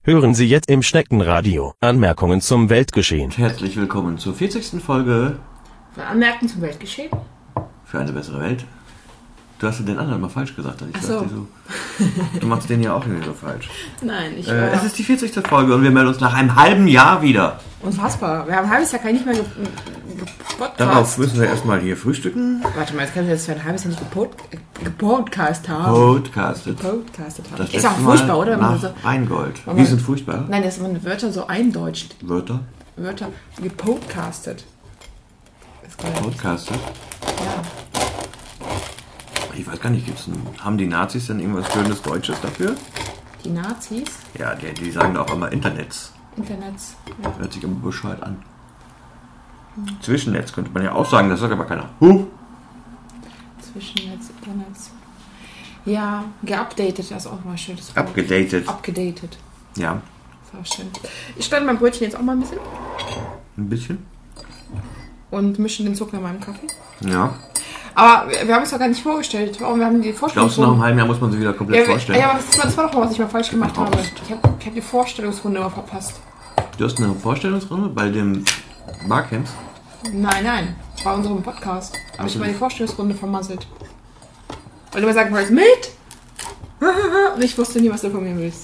Hören Sie jetzt im Schneckenradio Anmerkungen zum Weltgeschehen. Herzlich willkommen zur 40. Folge von Anmerkungen zum Weltgeschehen. Für eine bessere Welt. Du hast den anderen mal falsch gesagt. Ach so. Du machst den ja auch irgendwie so falsch. Nein, es ist die 40. Folge und wir melden uns nach einem halben Jahr wieder. Unfassbar. Wir haben ein halbes Jahr nicht mehr gepodcast. Darauf müssen wir erstmal hier frühstücken. Warte mal, jetzt können wir das für ein halbes Jahr nicht gepodcast haben. Podcastet haben. Ist auch furchtbar, oder? Nach Rheingold. Wir sind furchtbar. Nein, dass man Wörter so eindeutscht. Wörter Gepodcastet. Podcastet? Ja. Ich weiß gar nicht, haben die Nazis denn irgendwas schönes Deutsches dafür? Die Nazis? Ja, die sagen auch immer Internets. Internets, ja. Hört sich immer bescheuert an. Zwischennetz könnte man ja auch sagen, das sagt aber keiner. Zwischennetz, Internets. Ja, geupdatet, das ist auch mal schön. Abgedatet. Ja. Das ist auch schön. Ich schneide mein Brötchen jetzt auch mal ein bisschen. Ein bisschen? Und mische den Zucker in meinem Kaffee. Ja. Aber wir haben es doch gar nicht vorgestellt. Wir haben die Vorstellungsrunde. Glaubst du, nach einem halben Jahr muss man sich wieder komplett vorstellen? Ja, aber das war doch mal, was ich mal falsch gemacht habe. Ich hab die Vorstellungsrunde immer verpasst. Du hast eine Vorstellungsrunde bei dem Barcamps? Nein. Bei unserem Podcast. Habe ich mal die Vorstellungsrunde vermasselt. Weil du immer sagen wolltest, mit! Und ich wusste nie, was du von mir willst.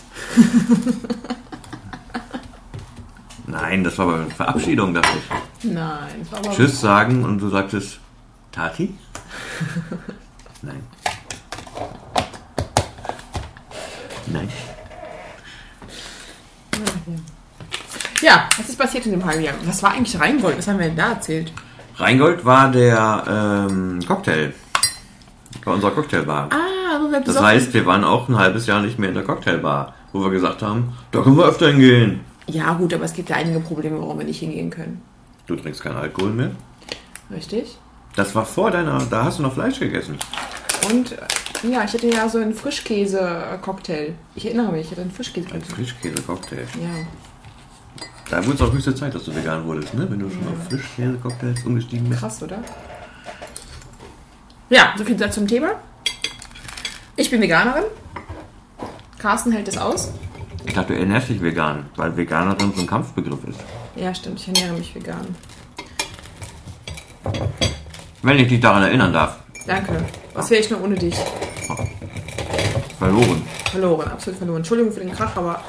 Nein, das war bei der Verabschiedung, dachte ich. Nein, das war aber... Tschüss sagen und du sagtest, Tati? Nein. Ja, was ist passiert in dem halben Jahr? Was war eigentlich Rheingold? Was haben wir denn da erzählt? Rheingold war der Cocktail. Bei unserer Cocktailbar. Wo wir Das heißt, wir waren auch ein halbes Jahr nicht mehr in der Cocktailbar, wo wir gesagt haben, da können wir öfter hingehen. Ja gut, aber es gibt ja einige Probleme, warum wir nicht hingehen können. Du trinkst keinen Alkohol mehr? Richtig. Das war vor da hast du noch Fleisch gegessen. Und ja, ich hatte ja so einen Frischkäse-Cocktail. Ich erinnere mich, ich hatte einen Frischkäse-Cocktail. Ein Frischkäse-Cocktail. Ja. Da wurde es auch höchste Zeit, dass du vegan wurdest, ne? Wenn du schon auf Frischkäse-Cocktails umgestiegen bist. Krass, oder? Ja, so viel zum Thema. Ich bin Veganerin. Carsten hält es aus. Ich dachte, du ernährst dich vegan, weil Veganerin so ein Kampfbegriff ist. Ja, stimmt, ich ernähre mich vegan. Wenn ich dich daran erinnern darf. Danke. Was wäre ich nur ohne dich? Verloren. Verloren, absolut verloren. Entschuldigung für den Krach, aber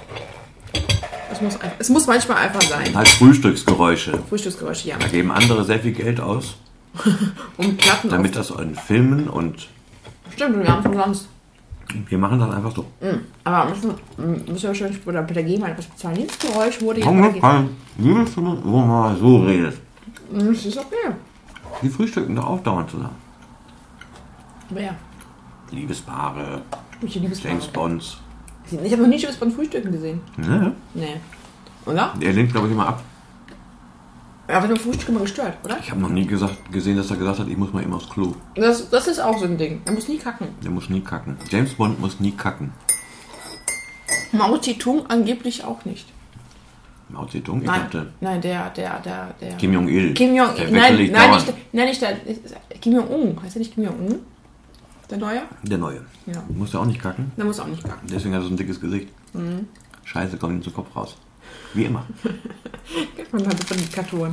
es muss manchmal einfach sein. Halt Frühstücksgeräusche. Frühstücksgeräusche, ja. Da geben andere sehr viel Geld aus, Um Platten damit das in Filmen und Stimmt, wir haben es umsonst. wir machen das einfach so. Aber müssen wir schon bei der GEMA mal etwas bezahlen. Dieses Geräusch wurde jetzt Komm, bei der GEMA. jedes Mal, wo man mal so redet. Das ist okay. Die frühstücken doch auch dauernd zusammen. Wer? Liebespaare, Welche Liebespaare? James Bonds. Ich habe noch nie James Bond frühstücken gesehen. Ne? Nee. Oder? Der lehnt, glaube ich, immer ab. Er wird beim Frühstück immer gestört, oder? Ich habe noch nie gesehen, dass er gesagt hat, ich muss mal eben aufs Klo. Das ist auch so ein Ding. Er muss nie kacken. Der muss nie kacken. James Bond muss nie kacken. Mao Zedong angeblich auch nicht. Mao Zedong? Ich dachte, Nein, der. Kim Jong-il. Kim Jong-il. Der Nein, wechselt dauernd. nicht der. Kim Jong-un. Heißt der nicht Kim Jong-un? Der Neue? Der Neue. Ja. Muss ja auch nicht kacken. Der muss auch nicht kacken. Deswegen hat er so ein dickes Gesicht. Scheiße, kommt ihm zum Kopf raus. Wie immer. Kennt man halt von Diktatoren.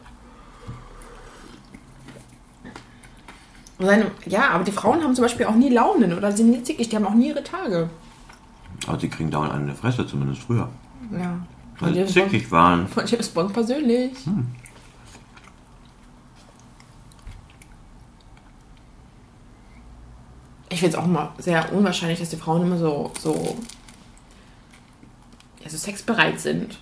Ja, aber die Frauen haben zum Beispiel auch nie Launen oder sind nie zickig. Die haben auch nie ihre Tage. Aber sie kriegen dauernd einen in der Fresse, zumindest früher. Ja. Weil sie zickig waren. Von James Bond persönlich. Ich finde es auch immer sehr unwahrscheinlich, dass die Frauen immer so sexbereit sind.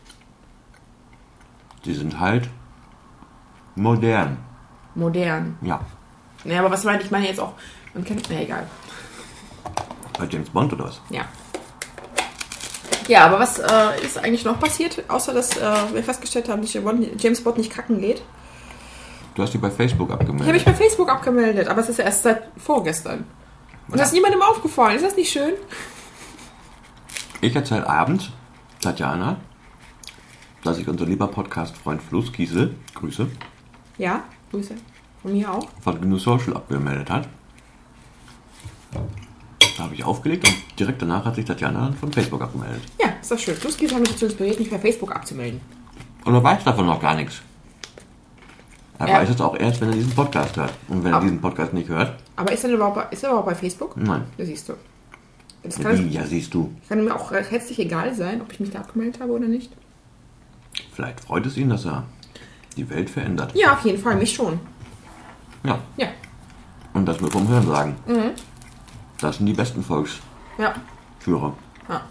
Die sind halt modern. Modern. Ja. Ja, aber was meine ich? Meine jetzt auch, man kennt, egal. Bei James Bond oder was? Ja. Ja, aber was ist eigentlich noch passiert, außer dass wir festgestellt haben, dass James Bond nicht kacken geht? Du hast dich bei Facebook Ich habe abgemeldet. mich bei Facebook abgemeldet, aber es ist ja erst seit vorgestern. Und das ist niemandem aufgefallen. Ist das nicht schön? Ich erzähle abends, Tatjana, dass ich unser lieber Podcast-Freund Fluss Kiesel, Grüße, Ja, Grüße. Von mir auch. von GNU Social abgemeldet hat. Da habe ich aufgelegt und direkt danach hat sich Tatjana von Facebook abgemeldet. Ja. ist das schön. Flusskieser haben mich dazu inspiriert, mich bei Facebook abzumelden. Und er weiß davon noch gar nichts. Er Ja. weiß es auch erst, wenn er diesen Podcast hört. Und wenn er diesen Podcast nicht hört, Aber ist er überhaupt bei Facebook? nein. Das siehst du. Das Ja, siehst du. kann mir auch herzlich egal sein, ob ich mich da abgemeldet habe oder nicht. Vielleicht freut es ihn, dass er die Welt verändert. Ja, auf jeden Fall, mich schon. Ja. Ja. Und das nur vom Hören sagen. Das sind die besten Volksführer. Ja. Ja.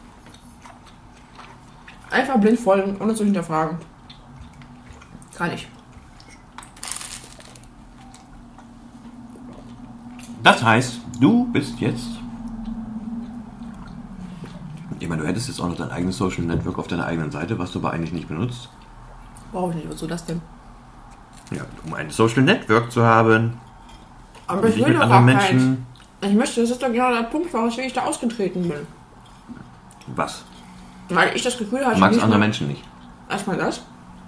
Einfach blind folgen, ohne zu hinterfragen. Kann ich. Das heißt, du bist jetzt... Ich meine, du hättest jetzt auch noch dein eigenes Social Network auf deiner eigenen Seite, was du aber eigentlich nicht benutzt. Brauche ich nicht, wozu das denn? Ja, um ein Social Network zu haben. Aber Und ich dich will mit doch anderen auch keins. Menschen... Ich möchte, das ist doch genau der Punkt, warum ich da ausgetreten bin. Was? Weil ich das Gefühl hatte, Du magst nicht andere nur- Menschen nicht. Erstmal das.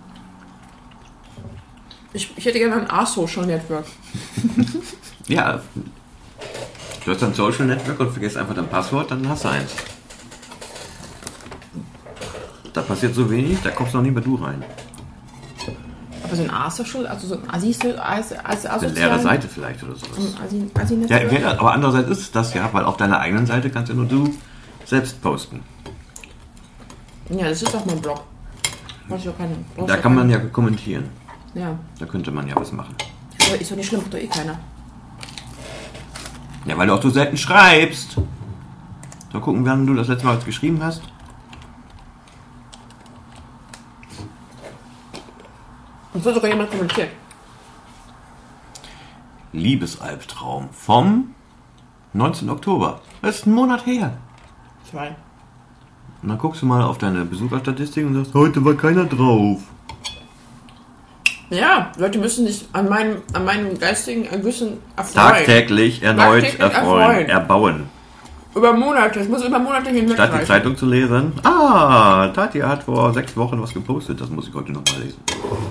Ich hätte gerne ein A-Social Network. Ja. Du hast ein Social Network und vergisst einfach dein Passwort, dann hast du eins. Da passiert so wenig, da kommst noch nie mehr du rein. Aber so ein A-Social, also so ein Eine leere Seite vielleicht oder sowas. Asi-Network. Ja, aber andererseits ist es das ja, weil auf deiner eigenen Seite kannst ja nur du selbst posten. Ja, das ist doch mein Blog. Brauchst du keine. Da kann man ja kommentieren. Ja. Da könnte man ja was machen. Aber ist doch nicht schlimm, macht doch eh keiner. Ja, weil du auch so selten schreibst. So gucken, wann du das letzte Mal was geschrieben hast. Und so sogar jemand kommentiert. Liebesalbtraum vom 19. Oktober. Das ist ein Monat her. 2. Und dann guckst du mal auf deine Besucherstatistik und sagst, heute war keiner drauf. Ja, Leute müssen sich an meinem geistigen Ergüssen erfreuen. Tagtäglich erneut Tagtäglich erfreuen, erbauen. Über Monate, es muss über Monate hinweg Statt die reichen. Zeitung zu lesen, Tati hat vor 6 Wochen was gepostet, das muss ich heute nochmal lesen.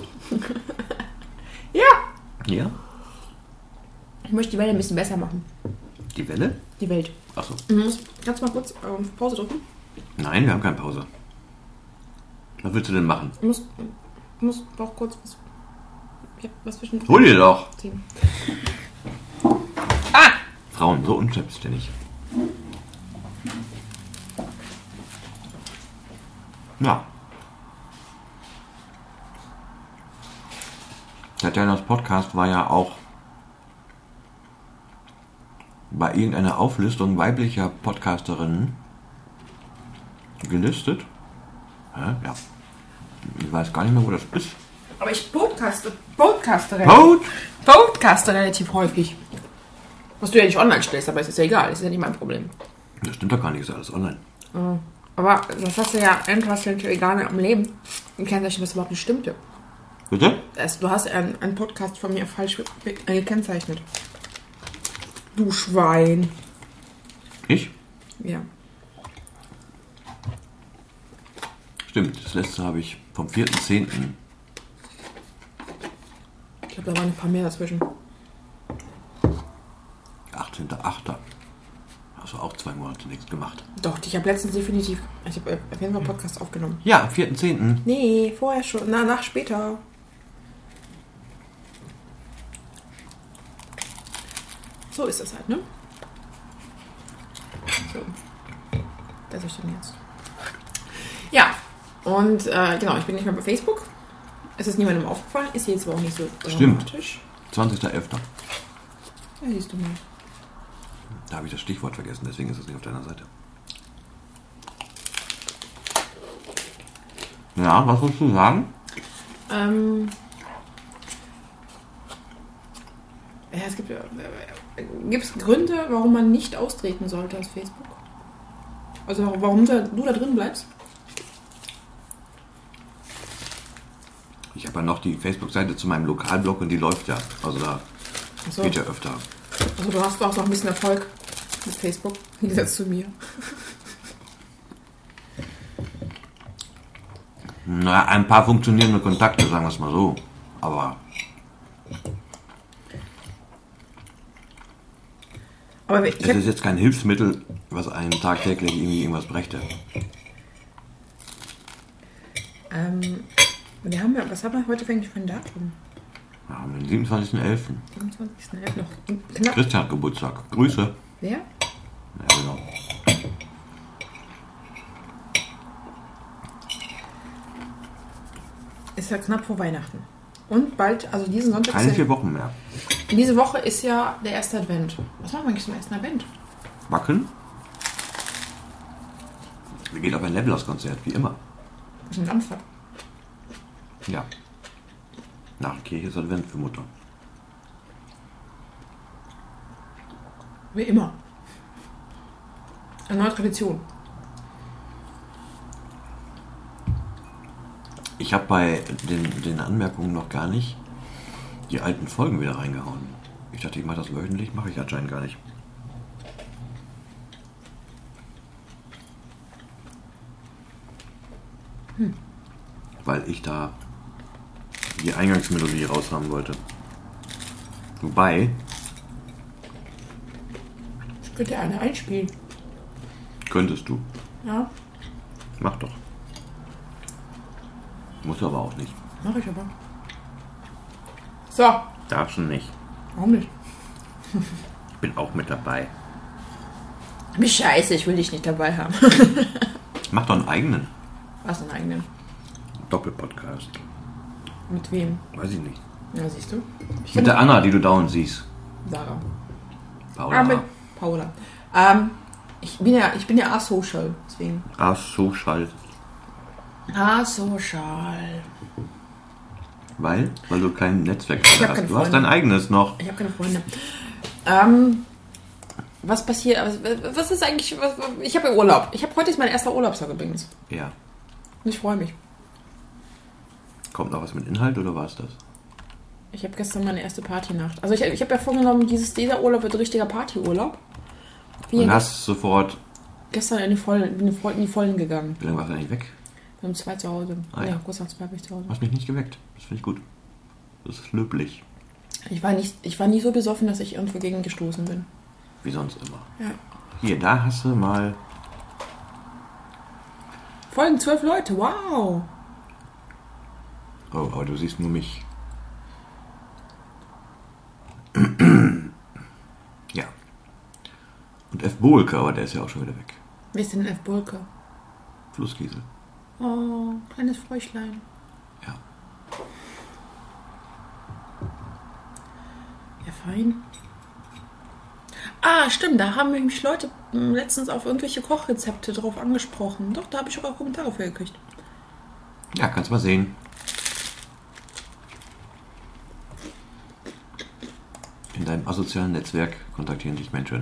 Ja, Ja? ich möchte die Welt ein bisschen besser machen. Die Welle? Die Welt. Achso. Kannst du mal kurz auf Pause drücken? Nein, wir haben keine Pause. Was willst du denn machen? Ich muss doch kurz was... Ich hab was zwischen... Hol dir doch! ziehen. Frauen, so unselbstständig. Ja. Tatjanas Podcast war ja auch bei irgendeiner Auflistung weiblicher Podcasterinnen gelistet. Ja. Ich weiß gar nicht mehr, wo das ist. Aber ich podcaste relativ häufig. Was du ja nicht online stellst, aber es ist ja egal, es ist ja nicht mein Problem. Das stimmt doch gar nicht, ist alles online. Aber das hast du ja etwas egal am Leben. Ein Kennzeichen, was überhaupt nicht stimmte. Bitte? Du hast einen Podcast von mir falsch gekennzeichnet. Du Schwein. Ich? Ja. Stimmt, das letzte habe ich vom 4.10. Ich glaube, da waren ein paar mehr dazwischen. 18.8. Hast du auch 2 Monate nichts gemacht. Doch, ich habe letztens definitiv... Ich habe auf jeden Fall Podcast aufgenommen. Ja, am 4.10. Nee, vorher schon. Nach später. So ist das halt, ne? So. Das ist denn jetzt. Ja, und genau, ich bin nicht mehr bei Facebook. Es ist niemandem aufgefallen, ist jetzt aber auch nicht so Stimmt. dramatisch. 20.11. Ja, siehst du mal. Da habe ich das Stichwort vergessen, deswegen ist es nicht auf deiner Seite. Ja, was willst du sagen? Ja, es gibt Gründe, warum man nicht austreten sollte aus Facebook? Also warum du da drin bleibst? Ich habe ja noch die Facebook-Seite zu meinem Lokalblog und die läuft ja. Also da Achso. geht ja öfter. Also du hast auch noch ein bisschen Erfolg mit Facebook, im Gegensatz zu mir. Na, ein paar funktionierende Kontakte, sagen wir es mal so. Aber Aber es ist jetzt kein Hilfsmittel, was einen tagtäglich irgendwie irgendwas brächte. Was haben wir heute eigentlich für ein Datum? Wir haben den 27.11. 27.11. noch knapp. Christian hat Geburtstag. Grüße. Wer? Ja, genau. Ist ja knapp vor Weihnachten. Und bald, also diesen Sonntag Keine ist 4 Wochen mehr. diese Woche ist ja der erste Advent. Was machen wir eigentlich zum ersten Advent? Wackeln. Wir gehen auf ein Levelers-Konzert, wie immer. Das ist ein Samstag. Ja. Nach der Kirche ist Advent für Mutter. Wie immer. Eine neue Tradition. Ich habe bei den Anmerkungen noch gar nicht die alten Folgen wieder reingehauen. Ich dachte, ich mache das wöchentlich, mache ich anscheinend gar nicht. Weil ich da die Eingangsmelodie raushaben wollte. Wobei, Ich könnte ja eine einspielen. könntest du. Ja, Mach doch. Musst du aber auch nicht. mache ich aber. So, Darfst du nicht. warum nicht? Ich bin auch mit dabei. Wie scheiße, ich will dich nicht dabei haben. Mach doch einen eigenen Was einen eigenen? Doppelpodcast. Mit wem? Weiß ich nicht. Ja, siehst du? Mit der Anna, die du dauernd siehst. Sarah. Paula. Mit Paula. Ich bin ja asocial, deswegen. Ah, so schall. Asocial. Weil du kein Netzwerk Ich hab hast. keine Du hast Freunde. dein eigenes noch. Ich habe keine Freunde. Was passiert? Was ist eigentlich? Ich habe Urlaub. Heute ist mein erster Urlaubstag übrigens. Ja. Und ich freue mich. Kommt noch was mit Inhalt oder war es das? Ich habe gestern meine erste Partynacht. Also ich habe ja vorgenommen, dieser Urlaub wird richtiger Partyurlaub. Und hast sofort. Gestern in die Vollen gegangen. Wie lange warst du eigentlich weg? Wir haben 2 zu Hause. Ah, ja. Ja, kurz nach 2 bin ich zu Hause. Du hast mich nicht geweckt. Das finde ich gut. Das ist löblich. Ich war nie so besoffen, dass ich irgendwo gegen gestoßen bin. Wie sonst immer. Ja. Hier, da hast du mal. Folgen 12 Leute, wow. Oh, aber du siehst nur mich. Ja. Und F. Bohlke, aber der ist ja auch schon wieder weg. Wer ist denn F. Bulke? Flusskiesel. Oh, kleines Fräuchlein. Ja. Ja, fein. Ah, stimmt, da haben mich Leute letztens auf irgendwelche Kochrezepte drauf angesprochen. Doch, da habe ich sogar Kommentare für gekriegt. Ja, kannst mal sehen. In deinem asozialen Netzwerk kontaktieren dich Menschen.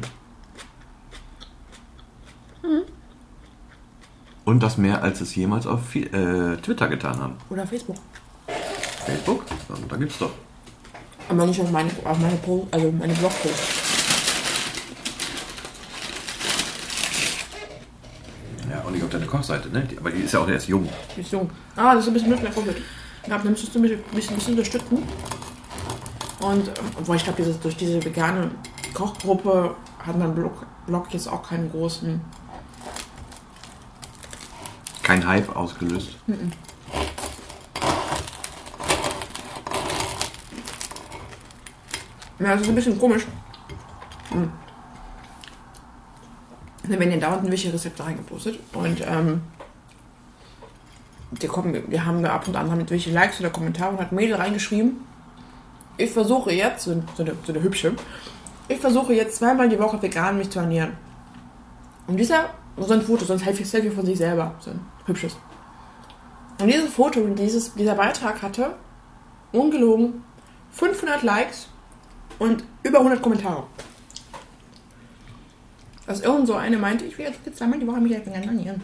Und das mehr, als es jemals auf Twitter getan haben. Oder Facebook. Facebook? Da gibt's doch. Aber nicht auf meine Blogposts. Ja, auch nicht auf deine Kochseite, ne? Aber die ist ja auch erst jung. Die ist jung. Ah, das ist ein bisschen mehr Covid. Ja, dann müsstest du mich ein bisschen unterstützen. Und obwohl ich glaube, durch diese vegane Kochgruppe hat mein Blog jetzt auch keinen großen. Kein Hype ausgelöst. Ja, das ist ein bisschen komisch. Dann werden ja dauernd irgendwelche Rezepte reingepostet. Und die haben da ab und an irgendwelche Likes oder Kommentare und hat Mädel reingeschrieben. Ich versuche jetzt, so eine hübsche, ich versuche jetzt 2-mal die Woche vegan mich zu ernähren. Und so ein Foto, so ein Selfie von sich selber, so ein hübsches. Und dieses Foto und dieser Beitrag hatte, ungelogen, 500 Likes und über 100 Kommentare. Dass irgend so eine meinte, ich will jetzt 2-mal die Woche mich vegan ernähren.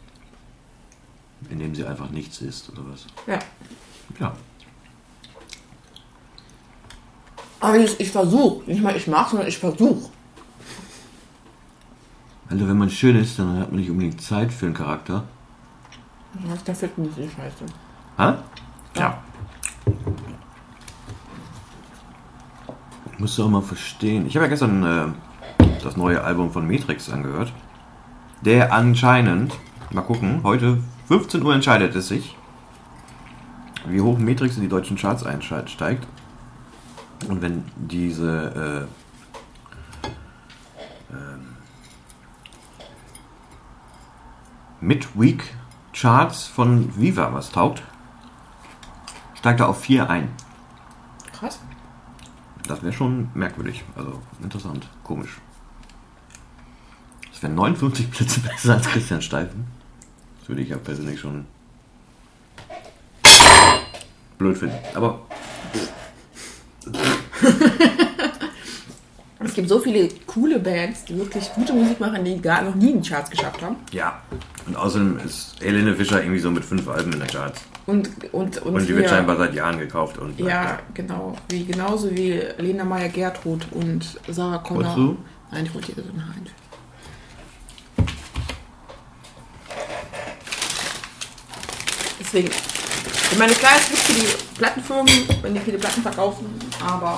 Indem sie einfach nichts isst, oder was? Ja. Ja. Aber ich versuche, nicht mal ich mache, sondern ich versuche. Also wenn man schön ist, dann hat man nicht unbedingt Zeit für einen Charakter. Da fehlt mir die Scheiße. Ha? Ja. Musst du auch mal verstehen. Ich habe ja gestern das neue Album von Matrix angehört. Der anscheinend, mal gucken, heute 15 Uhr entscheidet es sich, wie hoch Matrix in die deutschen Charts einsteigt. Und wenn diese Midweek-Charts von Viva was taugt, steigt er auf 4 ein. Krass. Das wäre schon merkwürdig. Also interessant, komisch. Das wären 59 Plätze besser als Christian Steifen. Das würde ich ja persönlich schon blöd finden. Aber Es gibt so viele coole Bands, die wirklich gute Musik machen, die gar noch nie in die Charts geschafft haben. ja. Und außerdem ist Helene Fischer irgendwie so mit 5 Alben in der Charts. Und die wird scheinbar seit Jahren gekauft. Und ja, genau. Genauso wie Lena Meyer-Gertrud und Sarah Connor. Wolltest du? Nein, ich wollte dir so nachher. Deswegen, ich meine, klar, es gibt für die Plattenfirmen, wenn die viele Platten verkaufen, aber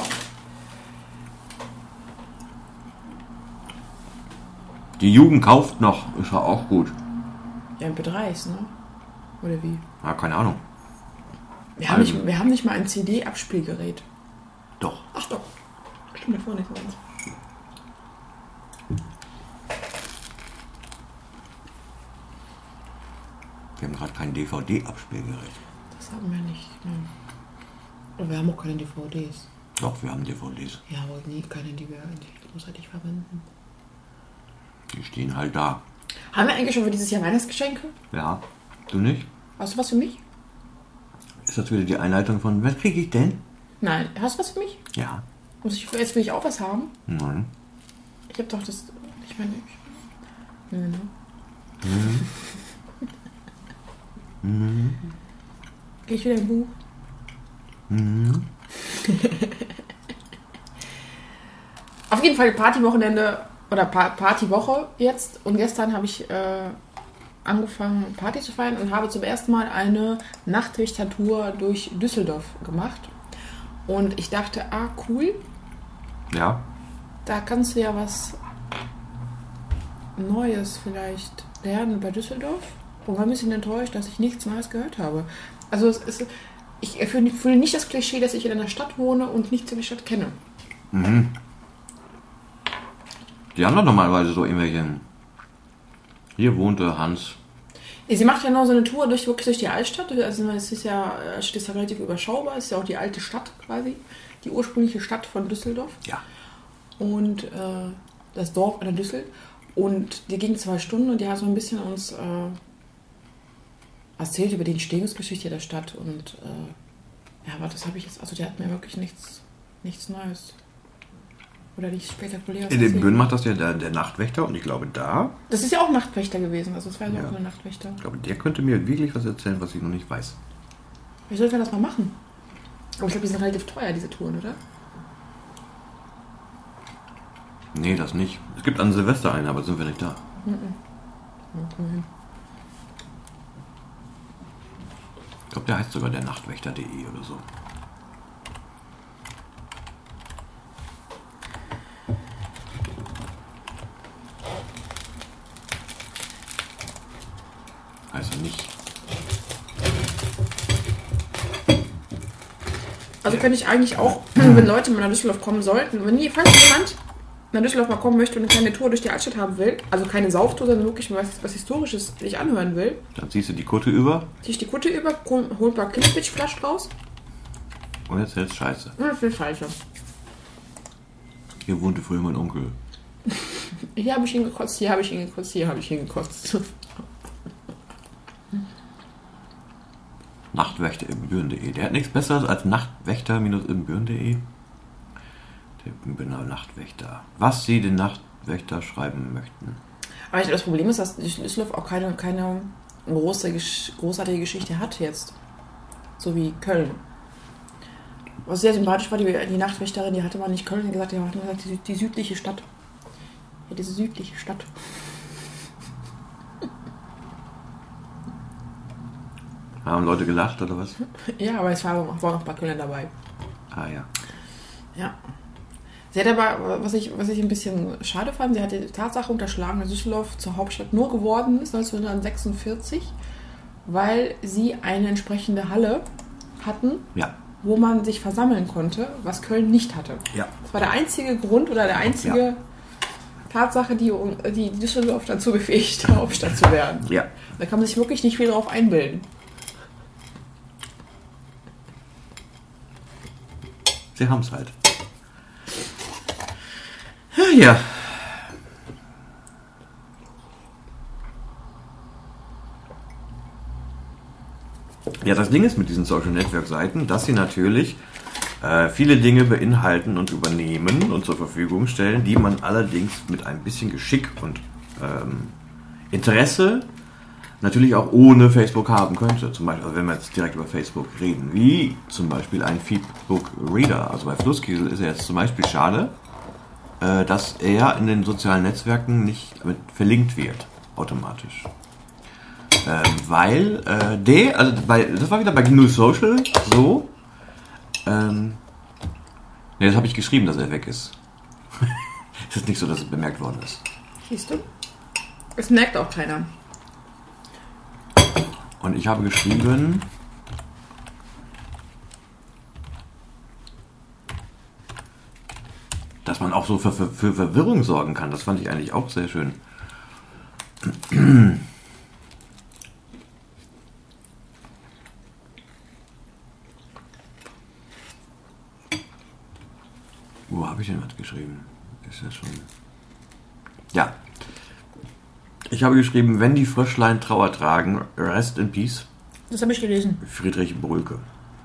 Die Jugend kauft noch, ist ja auch gut. ja, MP3s, ne? Oder wie? Ja, keine Ahnung. Wir haben nicht mal ein CD-Abspielgerät. Doch. Ach doch. Stimmt, da vorne nicht so ganz. Wir haben gerade kein DVD-Abspielgerät. Das haben wir nicht. Nein. Und wir haben auch keine DVDs. Doch, wir haben DVDs. Ja, aber nie keine, die wir eigentlich großartig verwenden. Die stehen halt da. Haben wir eigentlich schon für dieses Jahr Weihnachtsgeschenke? Ja. Du nicht? Hast du was für mich? Ist das wieder die Einleitung von, was kriege ich denn? Nein. Hast du was für mich? Ja. Jetzt will ich auch was haben. Nein. Ich hab doch das. Ich meine. Nö, ne? Geh ich wieder im Buch? Auf jeden Fall Partywochenende oder Partywoche jetzt. Und gestern habe ich angefangen, Party zu feiern und habe zum ersten Mal eine Nachtwächtertour durch Düsseldorf gemacht. Und ich dachte, cool, Ja. da kannst du ja was Neues vielleicht lernen bei Düsseldorf. Und war ein bisschen enttäuscht, dass ich nichts Neues gehört habe. Also ich erfülle nicht das Klischee, dass ich in einer Stadt wohne und nichts über die Stadt kenne. Die haben doch normalerweise so irgendwelche. Hier wohnte Hans. Sie macht ja noch so eine Tour wirklich durch die Altstadt. Also es ist ja relativ überschaubar. Es ist ja auch die alte Stadt quasi. Die ursprüngliche Stadt von Düsseldorf. Ja. Und das Dorf an der Düssel. Und die ging 2 Stunden und die hat so ein bisschen uns erzählt über die Entstehungsgeschichte der Stadt. Und aber das habe ich jetzt, also die hat mir wirklich nichts Neues. Oder nicht spektakuläres In dem erzählt. Böen macht das ja der Nachtwächter und ich glaube da, Das ist ja auch Nachtwächter gewesen. Also es war ja Ja. auch eine Nachtwächter. ich glaube, der könnte mir wirklich was erzählen, was ich noch nicht weiß. Wie sollten wir das mal machen? Aber ich glaube, die sind relativ teuer, diese Touren, oder? Nee, das nicht. Es gibt an Silvester eine, aber sind wir nicht da. Ja, komm hin. Ich glaube, der heißt sogar der Nachtwächter.de oder so. Heißt er nicht. Also könnte ich eigentlich auch, wenn Leute mal nach Düsseldorf kommen sollten, falls jemand nach Düsseldorf mal kommen möchte und eine kleine Tour durch die Altstadt haben will, also keine Sauftour, sondern wirklich was Historisches sich anhören will, Dann ziehst du die Kutte über ziehe ich die Kutte über, hol ein paar Kinderpitchflaschen raus und erzählst Scheiße. und das ist scheiße. Hier wohnte früher mein Onkel. Hier habe ich ihn gekotzt, hier habe ich ihn gekotzt, hier habe ich ihn gekotzt. Nachtwächter-Ibbenbüren.de. Der hat nichts Besseres als Nachtwächter-Ibbenbüren.de. Der Ibbenbürener Nachtwächter. Was Sie den Nachtwächter schreiben möchten. Aber ich glaube, das Problem ist, dass Düsseldorf auch keine großartige Geschichte hat jetzt. So wie Köln. Was sehr sympathisch war, die Nachtwächterin, die hatte mal nicht Köln gesagt, die hatte mal gesagt, die südliche Stadt. Ja, diese südliche Stadt. Haben Leute gelacht oder was? Ja, aber es waren noch ein paar Kölner dabei. Ah ja. Ja. Sie hat aber, was ich ein bisschen schade fand, sie hat die Tatsache unterschlagen, dass Düsseldorf zur Hauptstadt nur geworden ist 1946, weil sie eine entsprechende hatten, Ja. wo man sich versammeln konnte, was Köln nicht hatte. Ja. Das war der einzige Grund oder der einzige Tatsache, die Düsseldorf dazu befähigt, Hauptstadt zu werden. Ja. Da kann man sich wirklich nicht viel drauf einbilden. Sie haben es halt. Ja. Ja, das Ding ist mit diesen Social Network Seiten, dass sie natürlich viele Dinge beinhalten und übernehmen und zur Verfügung stellen, die man allerdings mit ein bisschen Geschick und Interesse natürlich auch ohne Facebook haben könnte. Zum Beispiel, also wenn wir jetzt direkt über Facebook reden, wie zum Beispiel ein Feedbook Reader. Also bei Flusskiesel ist er jetzt zum Beispiel schade, dass er in den sozialen Netzwerken nicht mit verlinkt wird, automatisch. Weil das war wieder bei GNU Social so. Das habe ich geschrieben, dass er weg ist. Es ist nicht so, dass es bemerkt worden ist. Siehst du? Es merkt auch keiner. Und ich habe geschrieben, dass man auch so für Verwirrung sorgen kann. Das fand ich eigentlich auch sehr schön. Wo habe ich denn was geschrieben? Ist das schon... Ja. Ich habe geschrieben, wenn die Fröschlein Trauer tragen, rest in peace. Das habe ich gelesen. Friedrich Brülke.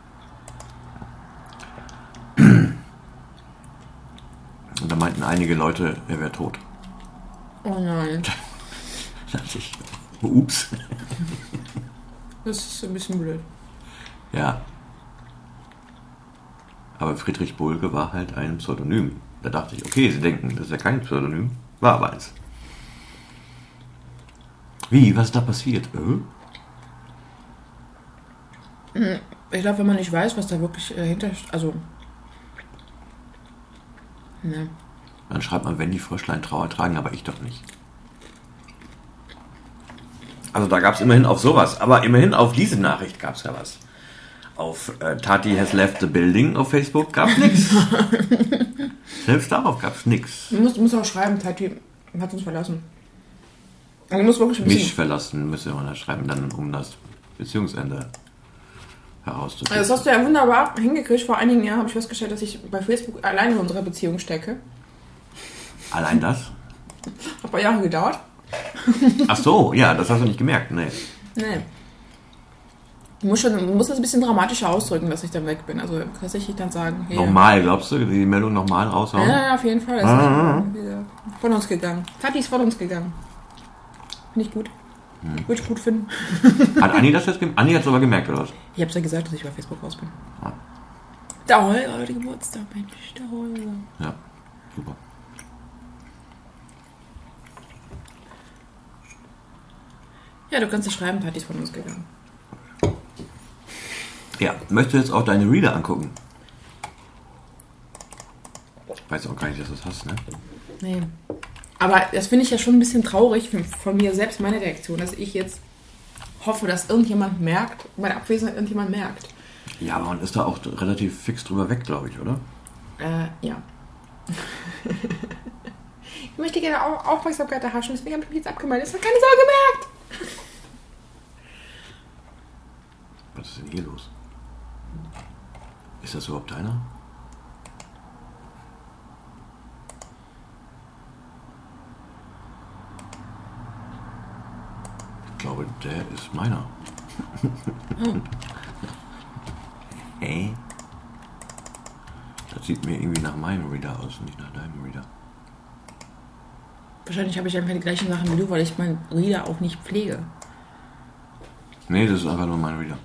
Und da meinten einige Leute, er wäre tot. Oh nein. Da dachte ich, ups. Das ist ein bisschen blöd. Ja. Aber Friedrich Brülke war halt ein Pseudonym. Da dachte ich, okay, sie denken, das ist ja kein Pseudonym. War aber eins. Wie? Was ist da passiert? Ich glaube, wenn man nicht weiß, was da wirklich hintersteht, also... Ne. Dann schreibt man, wenn die Fröschlein Trauer tragen, aber ich doch nicht. Also da gab es immerhin auf sowas. Aber immerhin auf diese Nachricht gab es ja was. Auf Tati has left the building auf Facebook gab es nichts. Selbst darauf gab es nichts. Du musst auch schreiben, Tati hat uns verlassen. Also du musst wirklich ein bisschen... Mich verlassen müsste man da schreiben, dann um das Beziehungsende herauszufinden. Also das hast du ja wunderbar hingekriegt. Vor einigen Jahren habe ich festgestellt, dass ich bei Facebook allein in unserer Beziehung stecke. Allein das? Hat ein paar Jahre gedauert. Ach so, ja, das hast du nicht gemerkt, nee. Nee. Du musst das ein bisschen dramatischer ausdrücken, dass ich dann weg bin. Also tatsächlich dann sagen... Hey, Nochmal, glaubst du, die Meldung nochmal raushauen? Ja, auf jeden Fall. Das ist wieder von uns gegangen. Tati ist von uns gegangen. Finde ich gut. Würde ich gut finden. Hat Anni das jetzt gemerkt? Anni hat es aber gemerkt, oder was? Ich habe ja gesagt, dass ich bei Facebook raus bin. Ah. Der Holger heute Geburtstag, Mensch, der Holger. Ja, super. Ja, du kannst ja schreiben, Tati ist von uns gegangen. Ja, möchtest du jetzt auch deine Reader angucken? Ich weiß auch gar nicht, dass du das hast, ne? Nee. Aber das finde ich ja schon ein bisschen traurig von mir selbst, meine Reaktion, dass ich jetzt hoffe, dass irgendjemand merkt, meine Abwesenheit irgendjemand merkt. Ja, aber man ist da auch relativ fix drüber weg, glaube ich, oder? Ja. Ich möchte gerne auch Aufmerksamkeit erhaschen, deswegen habe ich mich jetzt abgemeldet. Das hat keine Sau gemerkt. Was ist denn hier los? Ist das überhaupt deiner? Ich glaube, der ist meiner. Oh. Hey? Das sieht mir irgendwie nach meinem Reader aus, nicht nach deinem Reader. Wahrscheinlich habe ich einfach die gleichen Sachen wie du, weil ich meinen Reader auch nicht pflege. Nee, das ist einfach nur mein Reader.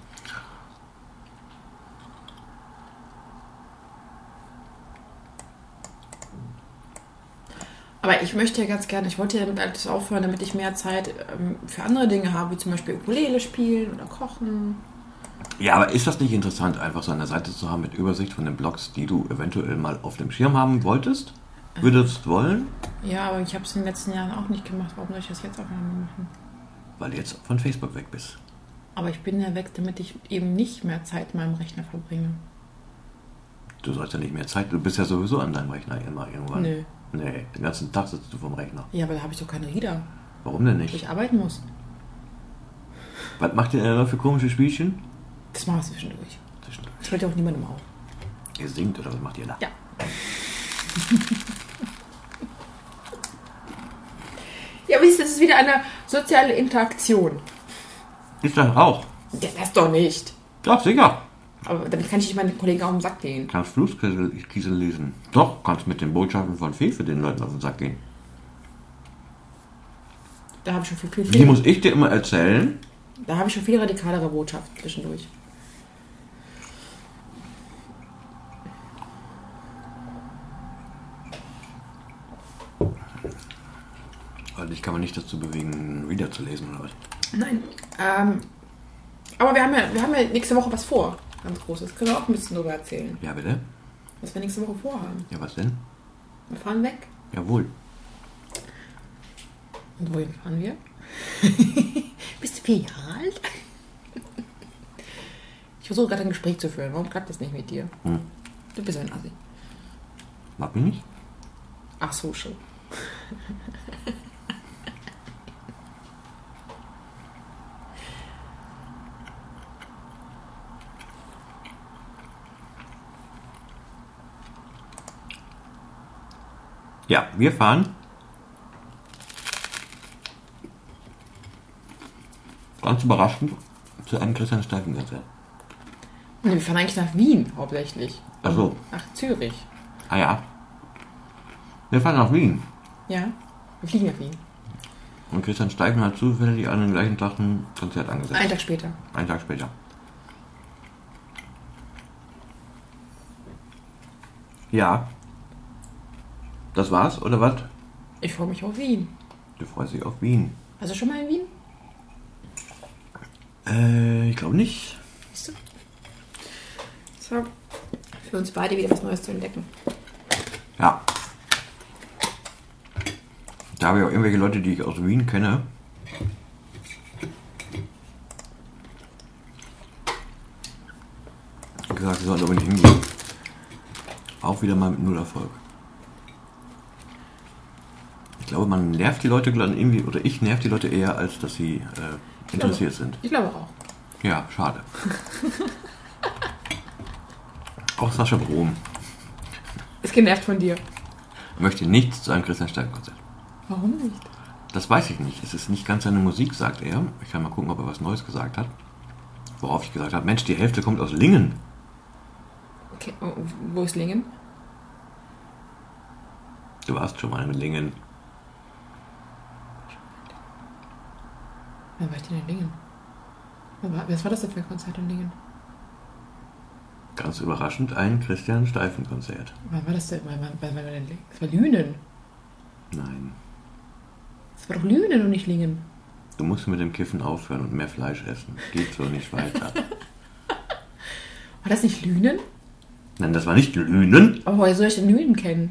Aber ich möchte ja ganz gerne, ich wollte ja damit alles aufhören, damit ich mehr Zeit für andere Dinge habe, wie zum Beispiel Ukulele spielen oder kochen. Ja, aber ist das nicht interessant, einfach so eine Seite zu haben mit Übersicht von den Blogs, die du eventuell mal auf dem Schirm haben wolltest? Würdest wollen? Ja, aber ich habe es in den letzten Jahren auch nicht gemacht. Warum soll ich das jetzt auch noch mal machen? Weil du jetzt von Facebook weg bist. Aber ich bin ja weg, damit ich eben nicht mehr Zeit in meinem Rechner verbringe. Du sollst ja nicht mehr Zeit, du bist ja sowieso an deinem Rechner immer irgendwann. Nö. Nee, den ganzen Tag sitzt du vom Rechner. Ja, aber da habe ich doch keine Rieder, Warum denn wo nicht? ich arbeiten muss. Was macht ihr denn da für komische Spielchen? Das machen wir zwischendurch. Zwischendurch. Das hört ja auch niemandem auf. Ihr singt oder was macht ihr da? Ja. Ja, aber siehst du, das ist wieder eine soziale Interaktion. Ist das auch? Ja, das doch nicht. Doch, sicher. Aber damit kann ich nicht meinen Kollegen auf den Sack gehen. Kannst Flusskiesel lesen. Doch, kannst mit den Botschaften von Fefe den Leuten auf den Sack gehen. Da habe ich schon viel, Die muss ich dir immer erzählen. Da habe ich schon viel radikalere Botschaften zwischendurch. Weil ich kann man nicht dazu bewegen, wieder zu lesen oder was. Nein. Aber wir haben ja nächste Woche was vor. Ganz Großes. Können wir auch ein bisschen drüber erzählen. Ja, bitte? Was wir nächste Woche vorhaben. Ja, was denn? Wir fahren weg. Jawohl. Und wohin fahren wir? Bist du 4 Jahre alt? Ich versuche gerade ein Gespräch zu führen. Warum klappt das nicht mit dir? Du bist ein Assi. Mag mich nicht? Ach so, schon. Ja, wir fahren. Ganz überraschend zu einem Christian Steifen-Konzert. Nee, wir fahren eigentlich nach Wien hauptsächlich. Ach so. Nach Zürich. Ah ja. Wir fahren nach Wien. Ja, wir fliegen nach Wien. Und Christian Steifen hat zufällig an dem gleichen Tag ein Konzert angesetzt. Einen Tag später. Einen Tag später. Ja. Das war's, oder was? Ich freue mich auf Wien. Du freust dich auf Wien. Warst du schon mal in Wien? Ich glaube nicht. Siehst du? So. Für uns beide wieder was Neues zu entdecken. Ja. Da habe ich auch irgendwelche Leute, die ich aus Wien kenne. Gesagt, sie sollen aber nicht hingehen. Auch wieder mal mit null Erfolg. Ich glaube, man nervt die Leute dann irgendwie, oder ich nerv die Leute eher, als dass sie interessiert sind. Ich glaube auch. Ja, schade. Auch Sascha Brom Ist genervt von dir. möchte nichts zu einem Christian Steifen-Konzert. Warum nicht? Das weiß ich nicht. Es ist nicht ganz seine Musik, sagt er. Ich kann mal gucken, ob er was Neues gesagt hat. Worauf ich gesagt habe, Mensch, die Hälfte kommt aus Lingen. Okay, wo ist Lingen? Du warst schon mal in Lingen. Wann war ich denn in Lingen? Was war das denn für ein Konzert in Lingen? Ganz überraschend ein Christian Steifen-Konzert. Wann war das denn? Wann war denn Lingen? Das war Lünen. Nein. Das war doch Lünen und nicht Lingen. Du musst mit dem Kiffen aufhören und mehr Fleisch essen. Geht so nicht weiter. War das nicht Lünen? Nein, das war nicht Lünen, Aber woher soll ich denn Lünen kennen?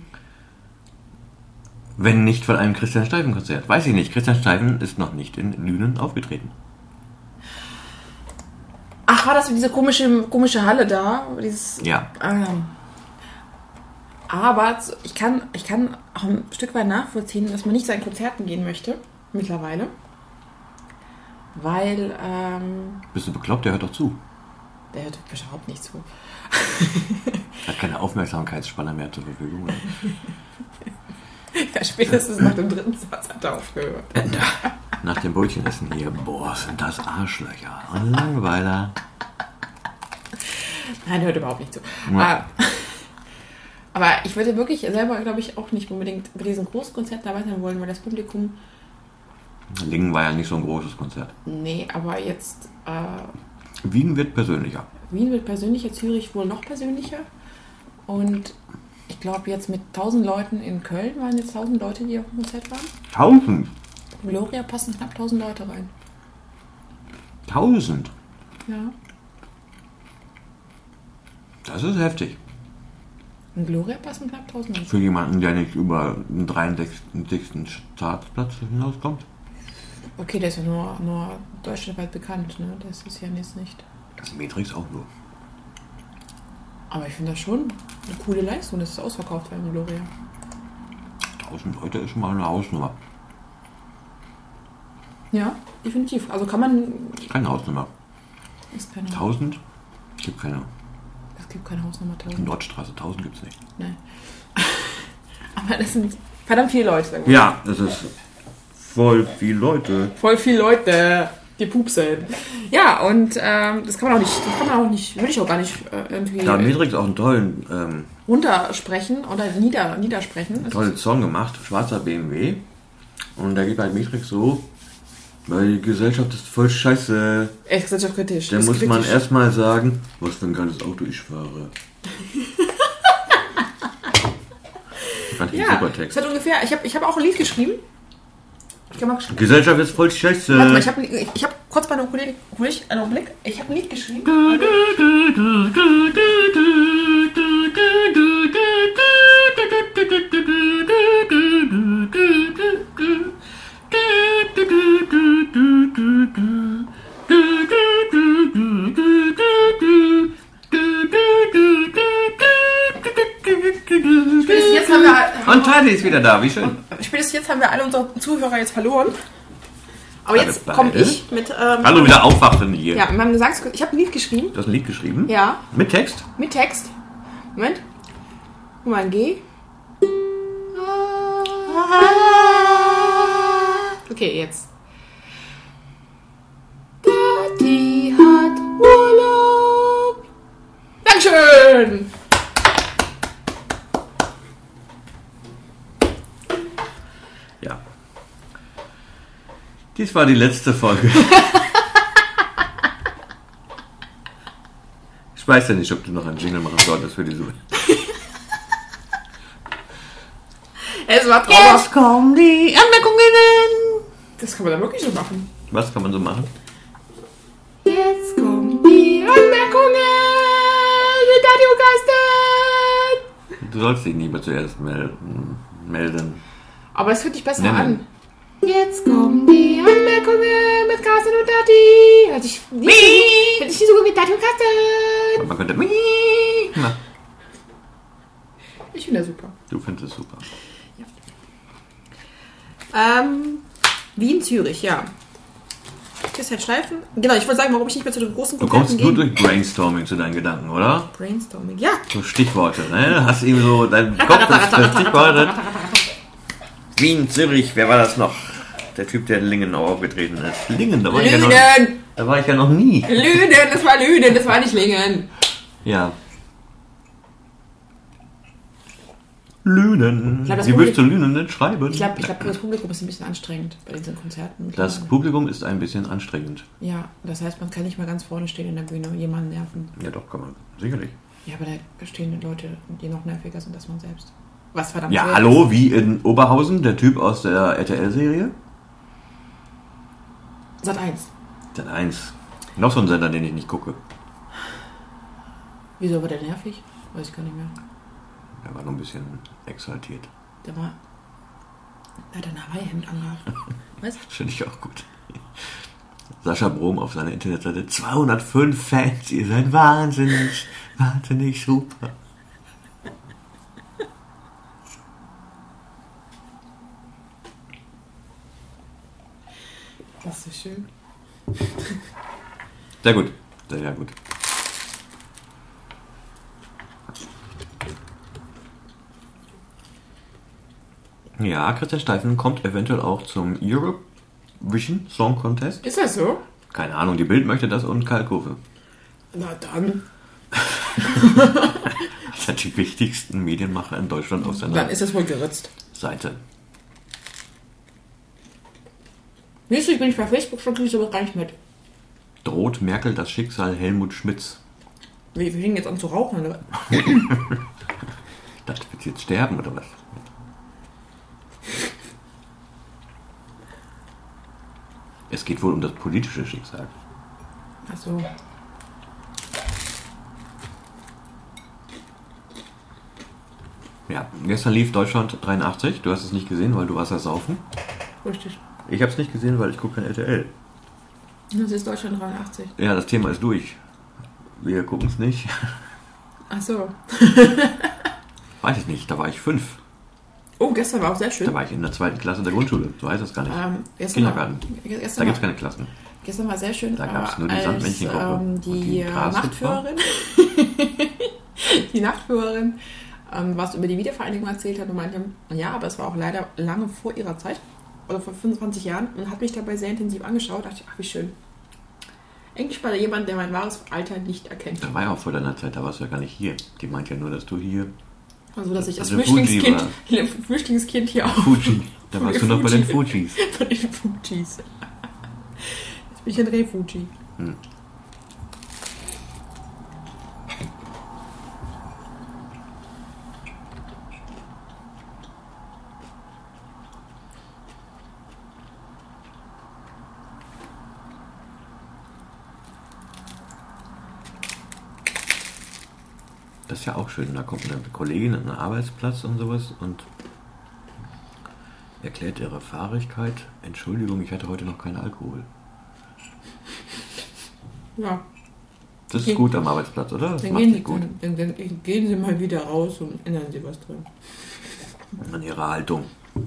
wenn nicht von einem Christian Steifen-Konzert. Weiß ich nicht. Christian Steifen ist noch nicht in Lünen aufgetreten. Ach, war das diese komische Halle da? Dieses, Ja. Aber ich kann auch ein Stück weit nachvollziehen, dass man nicht zu seinen Konzerten gehen möchte. Mittlerweile. Weil, Bist du bekloppt? Der hört doch zu. der hört überhaupt nicht zu. Hat keine Aufmerksamkeitsspanne mehr zur Verfügung. Ja, spätestens nach dem 3. Satz hat er aufgehört. Nach dem Brötchenessen hier, boah, sind das Arschlöcher. Langweiler. Nein, der hört überhaupt nicht zu. Ja. Aber ich würde wirklich selber, glaube ich, auch nicht unbedingt bei diesen großen Konzerten dabei sein wollen, weil das Publikum, Lingen war ja nicht so ein großes Konzert. nee, aber jetzt, Wien wird persönlicher. Wien wird persönlicher, Zürich wohl noch persönlicher. Und ich glaube, jetzt mit 1000 Leuten in Köln waren jetzt 1000 Leute, die auf dem Konzert waren. 1000? In Gloria passen knapp 1000 Leute rein. 1000? Ja. Das ist heftig. In Gloria passen knapp 1000 Leute. Für jemanden, der nicht über den 63. Startplatz hinauskommt. Okay, der ist ja nur deutschlandweit bekannt, ne? Das ist ja jetzt nicht. Das ist Matrix auch nur. Aber ich finde das schon eine coole Leistung, dass es ausverkauft war in Gloria. 1000 Leute ist schon mal eine Hausnummer. Ja, definitiv. Also kann man. Keine Hausnummer. Ist keine. 1000? Gibt keine. Es gibt keine Hausnummer 1000. Nordstraße 1000 gibt's nicht. Nein. Aber das sind verdammt viele Leute. Sagen wir. Ja, das ist voll viele Leute. Voll viele Leute, die pupsen. Ja, und das kann man auch nicht, würde ich auch gar nicht irgendwie Da hat Matrix auch einen tollen, runtersprechen oder niedersprechen. tollen Song gemacht, schwarzer BMW. Und da geht halt Matrix so, weil die Gesellschaft ist voll scheiße. Echt gesellschaftskritisch. Da muss man erstmal sagen, was für ein geiles Auto ich fahre. Fand ich einen Ja, super Text. es hat ungefähr, ich hab auch ein Lied geschrieben. Ich kann mal Die Gesellschaft ist voll scheiße. Warte mal, ich hab kurz bei einer Kollegin, einen Augenblick, ich habe ein Lied geschrieben. Und Tati ist wieder da, wie schön. Spätestens jetzt haben wir alle unsere Zuhörer jetzt verloren. Aber Alle jetzt beide? komme ich mit... Hallo, wieder aufwachen hier. Ja, mit meinem Gesangskurs. Ich habe ein Lied geschrieben. Du hast ein Lied geschrieben? Ja, Mit Text? mit Text. Moment. Moment, G. Okay, jetzt. Daddy hat Urlaub. Dankeschön. Ja. Dies war die letzte Folge. Ich weiß ja nicht, ob du noch einen Jingle machen solltest für diese. Es war Jetzt Traumhaft. kommen die Anmerkungen. Das kann man da wirklich so machen. Was kann man so machen? Jetzt kommen die Anmerkungen mit Daddy und Carsten. Du sollst dich lieber zuerst melden. Aber es fühlt dich besser Nennen. an. Jetzt kommen die Anmerkungen mit Carsten und Daddy. Hätte ich nicht so gut mit Daddy und Carsten. Und man könnte. Na, Ich finde das super. du findest es super. Wien, Zürich, ja. Christian Schleifen. Genau, ich wollte sagen, warum ich nicht mehr zu den großen Du Konzerten kommst nur gehe. durch Brainstorming zu deinen Gedanken, oder? Brainstorming, ja. So Stichworte, ne? Hast eben so dein Kopf ist Stichworte. Wien, Zürich, wer war das noch? Der Typ, der in Lingenau aufgetreten ist. Lingen, da war ich ja noch nie. Lünen, das war Lünen, das war nicht Lingen. Ja. Lünen. Ich glaub, das Wie willst du Publikum- Lünen denn schreiben? Ich glaube, das Publikum ist ein bisschen anstrengend bei diesen Konzerten. Das Publikum ist ein bisschen anstrengend. Ja, das heißt, man kann nicht mal ganz vorne stehen in der Bühne und jemanden nerven. Ja, doch, kann man. Sicherlich. Ja, aber da stehen Leute, die noch nerviger sind als man selbst. Was verdammt Ja, schwer hallo, wie in Oberhausen, der Typ aus der RTL-Serie? ist. Sat 1. Sat 1. Noch so ein Sender, den ich nicht gucke. Wieso war der nervig? Weiß ich gar nicht mehr. Der war noch ein bisschen exaltiert. Der war. Der hat ein Hawaii-Hemd angehabt. Was? Finde ich auch gut. Sascha Brom auf seiner Internetseite. 205 Fans, ihr seid wahnsinnig, wahnsinnig super. Das ist so schön. Sehr gut. Sehr gut. Ja, Christian Steifen kommt eventuell auch zum Eurovision Song Contest. Ist das so? Keine Ahnung, die Bild möchte das und Kalkofe. Na dann. Das sind die wichtigsten Medienmacher in Deutschland auf seiner Dann ist es wohl geritzt. Seite. Nächstes bin ich bei Facebook schon, kriege ich sowas gar nicht mit. Droht Merkel das Schicksal Helmut Schmidts? Wir fingen jetzt an zu rauchen, oder? Das wird jetzt sterben, oder was? Es geht wohl um das politische Schicksal. Achso. Ja, gestern lief Deutschland 83. Du hast es nicht gesehen, weil du warst ja saufen. Richtig. Ich habe es nicht gesehen, weil ich gucke kein RTL. Das ist Deutschland 83. Ja, das Thema ist durch. Wir gucken es nicht. Ach so. Weiß ich nicht, da war ich 5. Oh, gestern war auch sehr schön. Da war ich in der 2. Klasse der Grundschule. So heißt das gar nicht. Gestern Da gibt es keine Klassen. Gestern war sehr schön. Da gab es nur die Sandmännchengruppe. Die Nachtführerin, was über die Wiedervereinigung erzählt hat und meinte, ja, aber es war auch leider lange vor ihrer Zeit, oder vor 25 Jahren, und hat mich dabei sehr intensiv angeschaut. Da dachte ich, ach, wie schön. Endlich mal jemand, der mein wahres Alter nicht erkennt. Da war ja auch vor deiner Zeit, da warst du ja gar nicht hier. Die meint ja nur, dass du hier... Also, dass ich als Also Flüchtlingskind hier auch... Fuji. Da warst du noch bei den Fujis. Bei den Fujis. Jetzt bin ich ein Reh-Fuji. Das ist ja auch schön. Da kommt eine Kollegin an den Arbeitsplatz und sowas und erklärt ihre Fahrigkeit. Entschuldigung, ich hatte heute noch keinen Alkohol. Ja. Das ist gut am Arbeitsplatz, oder? Das Dann macht dich gut. Dann gehen Sie mal wieder raus und ändern Sie was drin. An ihrer Haltung.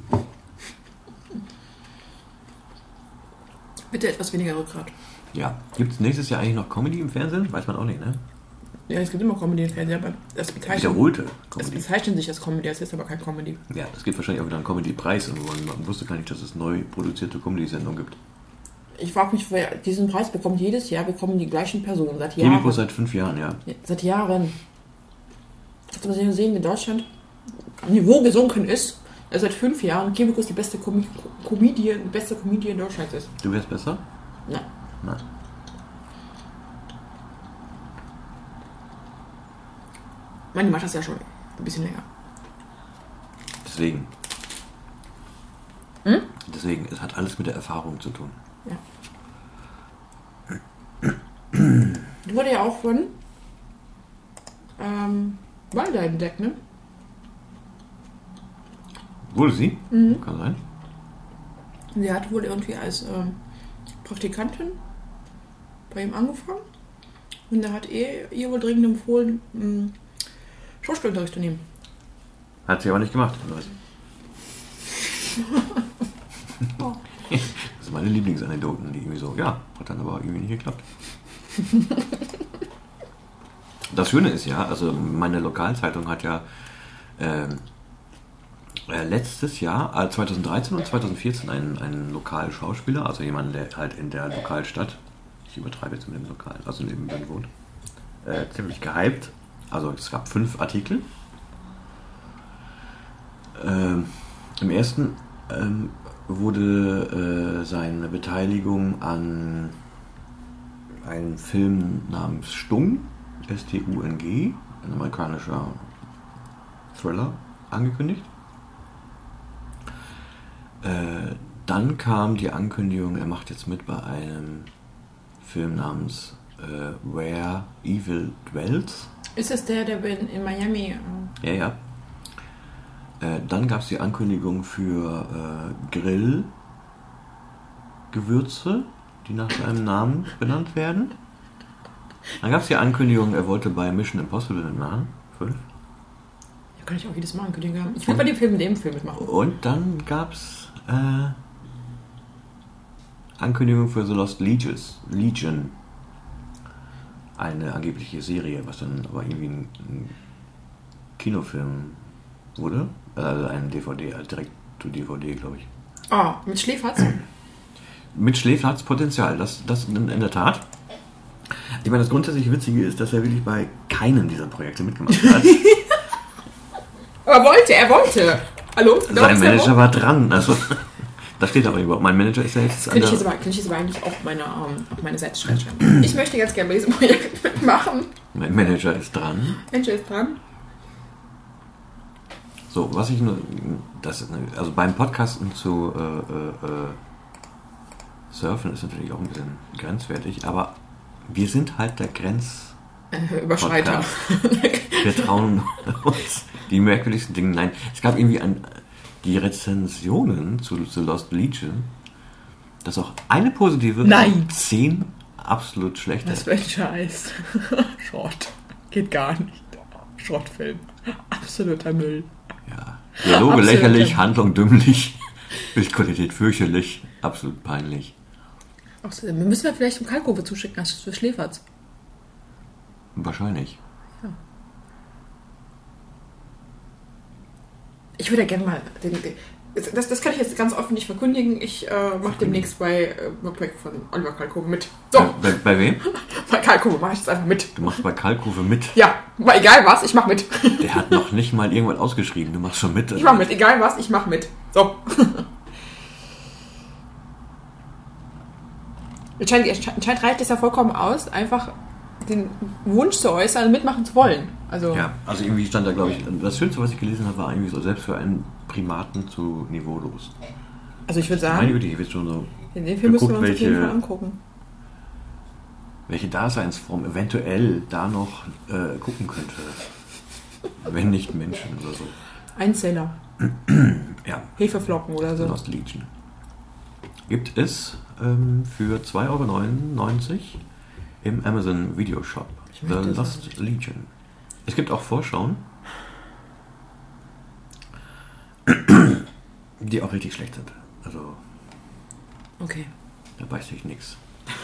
Bitte etwas weniger Rückgrat. Ja. Gibt es nächstes Jahr eigentlich noch Comedy im Fernsehen? Weiß man auch nicht, ne? Ja, es gibt immer Comedy im Fernsehen, aber das Wiederholte es Comedy. bezeichnet sich als Comedy, es ist aber kein Comedy. Ja, es gibt wahrscheinlich auch wieder einen Comedy-Preis und man wusste gar nicht, dass es neu produzierte Comedy-Sendungen gibt. Ich frage mich, wer diesen Preis bekommt jedes Jahr, bekommen die gleichen Personen seit Kimiko Jahren. seit 5 Jahren, ja. Ja, seit Jahren. Kannst du mal sehen, wie Deutschland Niveau gesunken ist. Seit 5 Jahren Kimiko die beste Comedian Deutschlands ist. Du wärst besser? Nein. Nein. Meine macht das ja schon ein bisschen länger. Deswegen. Deswegen, es hat alles mit der Erfahrung zu tun. Ja. Die wurde ja auch von Walder entdeckt, ne? Wurde sie? Kann sein. Sie hat wohl irgendwie als Praktikantin bei ihm angefangen. Und er hat ihr wohl dringend empfohlen, Schauspielunterricht zu nehmen. Hat sie aber nicht gemacht, oder was? Das sind meine Lieblingsanekdoten, die irgendwie so, ja, hat dann aber irgendwie nicht geklappt. Das Schöne ist ja, also meine Lokalzeitung hat ja letztes Jahr, 2013 und 2014, einen Lokalschauspieler, also jemanden, der halt in der Lokalstadt, ich übertreibe jetzt mit dem Lokal, also neben dem wohnt, ziemlich gehypt. Also es gab 5 Artikel. Im ersten wurde seine Beteiligung an einem Film namens Stung, S-T-U-N-G, ein amerikanischer Thriller, angekündigt. Dann kam die Ankündigung, er macht jetzt mit bei einem Film namens Where Evil Dwells. Ist es der in Miami? Ja, ja. Dann gab es die Ankündigung für Grillgewürze, die nach seinem Namen benannt werden. Dann gab es die Ankündigung, er wollte bei Mission Impossible mitmachen. 5. Ja, kann ich auch jedes Mal Ankündigung haben. Ich will bei dem Film mitmachen. Und dann gab es Ankündigung für The Lost Legion. Eine angebliche Serie, was dann aber irgendwie ein Kinofilm wurde. Also ein DVD, also direkt zu DVD, glaube ich. Oh, mit Schläferz? Mit Schläferz Potenzial, das in der Tat. Ich meine, das grundsätzlich Witzige ist, dass er wirklich bei keinem dieser Projekte mitgemacht hat. Er wollte. Hallo? Sein Manager war dran. Also, da steht aber überhaupt, mein Manager ist ja jetzt Könnte ich jetzt aber eigentlich auf meine Seite schreiben. Ich möchte ganz gerne bei diesem Projekt mitmachen. Mein Manager ist dran. Manager ist dran. So, was ich nur... also beim Podcasten zu surfen ist natürlich auch ein bisschen grenzwertig, aber wir sind halt der Überschreiter. Wir trauen uns die merkwürdigsten Dinge. Nein, es gab irgendwie die Rezensionen zu Lost Legion Das ist auch eine positive Nein. und 10 absolut schlechte. Was für ein Scheiß. Schrott. Geht gar nicht. Schrottfilm. Absoluter Müll. Ja. Dialoge Absolut. lächerlich, Handlung dümmlich, Bildqualität fürchterlich, absolut peinlich. Außerdem, wir müssen vielleicht zum Kalkofe zuschicken, als für Schläferz. Wahrscheinlich. Ich würde ja gerne mal das kann ich jetzt ganz öffentlich verkündigen. Ich mache demnächst bei Mockback von Oliver Kalkofe mit. So, Bei wem? bei Kalkofe mache ich jetzt einfach mit. Du machst bei Kalkofe mit. Ja, mal egal was, ich mache mit. Der hat noch nicht mal irgendwas ausgeschrieben. Du machst schon mit. Ich mache mit, egal was, ich mache mit. So. Anscheinend reicht es ja vollkommen aus, einfach den Wunsch zu äußern, mitmachen zu wollen. Also, Ja, also irgendwie stand da, glaube ich, das Schönste, was ich gelesen habe, war irgendwie so, selbst für einen Primaten zu niveaulos. also ich würde Meine sagen, Güte, ich will schon so den Film müssen wir geguckt, uns auf jeden Fall angucken. welche Daseinsform eventuell da noch gucken könnte. Wenn nicht Menschen oder so. Einzeller, Ja, Hefeflocken oder so. Lost Legion. Gibt es für 2,99 € im Amazon Video Shop. Ich The möchte es Lost Legion. Es gibt auch Vorschauen, die auch richtig schlecht sind. Also, Okay. da beißt sich nichts.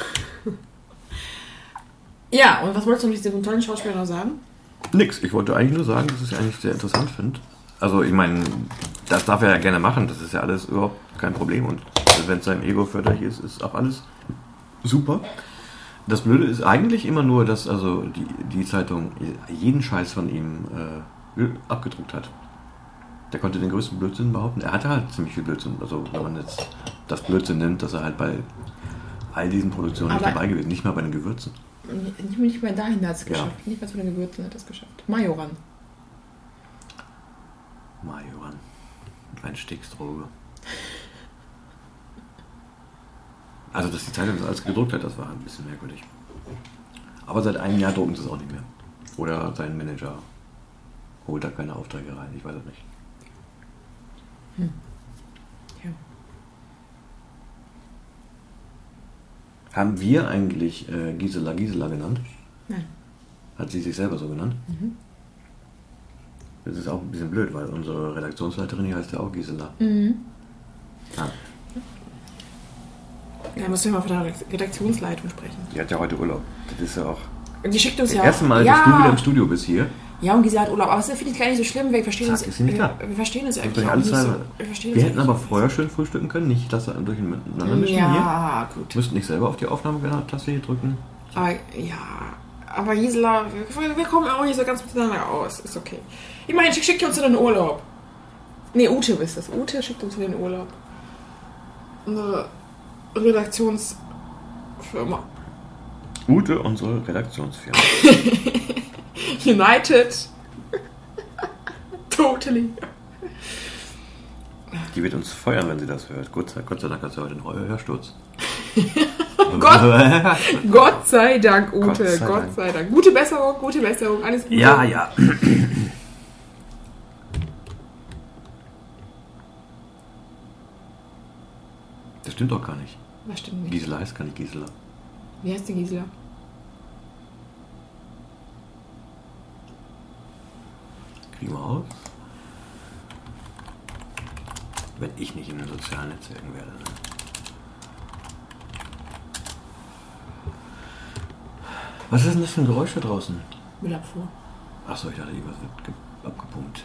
Ja, und was wolltest du mit diesem tollen Schauspieler noch sagen? Nix. Ich wollte eigentlich nur sagen, dass ich es eigentlich sehr interessant finde. Also, ich meine, das darf er ja gerne machen. Das ist ja alles überhaupt kein Problem. Und wenn es seinem Ego förderlich ist, ist auch alles super. Das Blöde ist eigentlich immer nur, dass also die Zeitung jeden Scheiß von ihm abgedruckt hat. Der konnte den größten Blödsinn behaupten. Er hatte halt ziemlich viel Blödsinn. Also wenn man jetzt das Blödsinn nimmt, dass er halt bei all diesen Produktionen nicht Aber- dabei gewesen, nicht mal bei den Gewürzen. Nicht mehr dahin hat es Ja. geschafft. Nicht mal zu den Gewürzen hat es geschafft. Majoran. Majoran. Ein Sticksdroge. Also, dass die Zeitung das alles gedruckt hat, das war ein bisschen merkwürdig. Aber seit einem Jahr drucken sie es auch nicht mehr. Oder sein Manager holt da keine Aufträge rein, ich weiß es nicht. Ja. Haben wir eigentlich Gisela genannt? Nein. Hat sie sich selber so genannt? Das ist auch ein bisschen blöd, weil unsere Redaktionsleiterin hier heißt ja auch Gisela. Ah, Ja, müssen wir mal von der Redaktionsleitung sprechen. die hat ja heute Urlaub. Das ist ja auch Und die schickt uns das ja erste auch. Mal, dass du wieder im Studio bist hier. Ja, und Gisela hat Urlaub. Aber das finde ich gar nicht so schlimm, weil wir verstehen Zack, uns. ist sie nicht da. Wir verstehen uns Wir eigentlich auch alles nicht so. selber. Wir verstehen Wir uns hätten eigentlich aber vorher schön frühstücken können, nicht das durcheinander mischen hier. Ja, gut. Müssten nicht selber auf die Aufnahmetaste hier drücken. Aber ja. Aber Gisela, wir kommen auch nicht so ganz miteinander aus. Ist okay. Immerhin schickt uns in den Urlaub. Nee, Ute ist das. Ute schickt uns in den Urlaub. Unsere Redaktionsfirma. Ute, unsere Redaktionsfirma. United. Totally. Die wird uns feuern, wenn sie das hört. Gott sei Dank hat sie heute einen Hörsturz. Gott sei Dank, Ute. Gott Gott sei sei Dank. Gute Besserung, alles Gute. Ja, ja. Das stimmt doch gar nicht. Das stimmt nicht. Gisela heißt gar nicht Gisela. Wie heißt die Gisela? Kriegen wir aus. Wenn ich nicht in den sozialen Netzwerken werde. Ne? Was ist denn das für ein Geräusch da draußen? Müllabfuhr. Achso, ich dachte, irgendwas wird abgepumpt.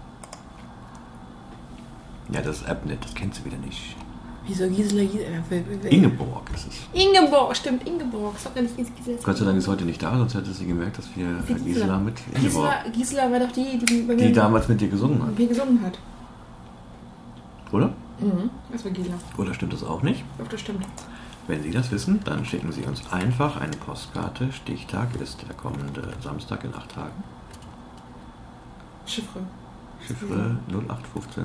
Ja, das ist Appnet, das kennst du wieder nicht. Wieso Gisela? Ingeborg ist es. Ingeborg, stimmt, Ingeborg. Das hat ja nicht Gisela. Gott sei Dank ist heute nicht da, sonst hätte sie gemerkt, dass wir Gisela mit Ingeborg, Gisela war doch die bei die mir damals mit dir gesungen hat. mit mir gesungen hat. Oder? Mhm, das war Gisela. Oder stimmt das auch nicht? Doch, das stimmt. Wenn Sie das wissen, dann schicken Sie uns einfach eine Postkarte. Stichtag ist der kommende Samstag in 8 Tagen. Chiffre. Chiffre 0815.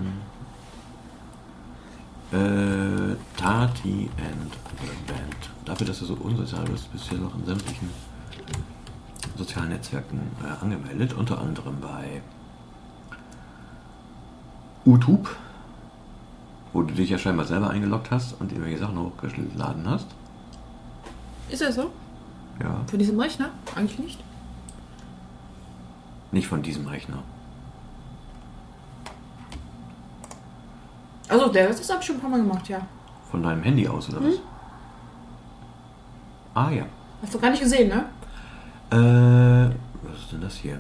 Tati and the Band. Dafür, dass du so unsozial bist, bist du ja noch in sämtlichen sozialen Netzwerken angemeldet. Unter anderem bei YouTube Wo du dich ja scheinbar selber eingeloggt hast und irgendwelche Sachen hochgeladen hast. Ist das so? Ja. Von diesem Rechner? Eigentlich nicht. Nicht von diesem Rechner. Also, das habe ich schon ein paar Mal gemacht, ja. Von deinem Handy aus, oder was? Ah ja. Hast du gar nicht gesehen, ne? Was ist denn das hier?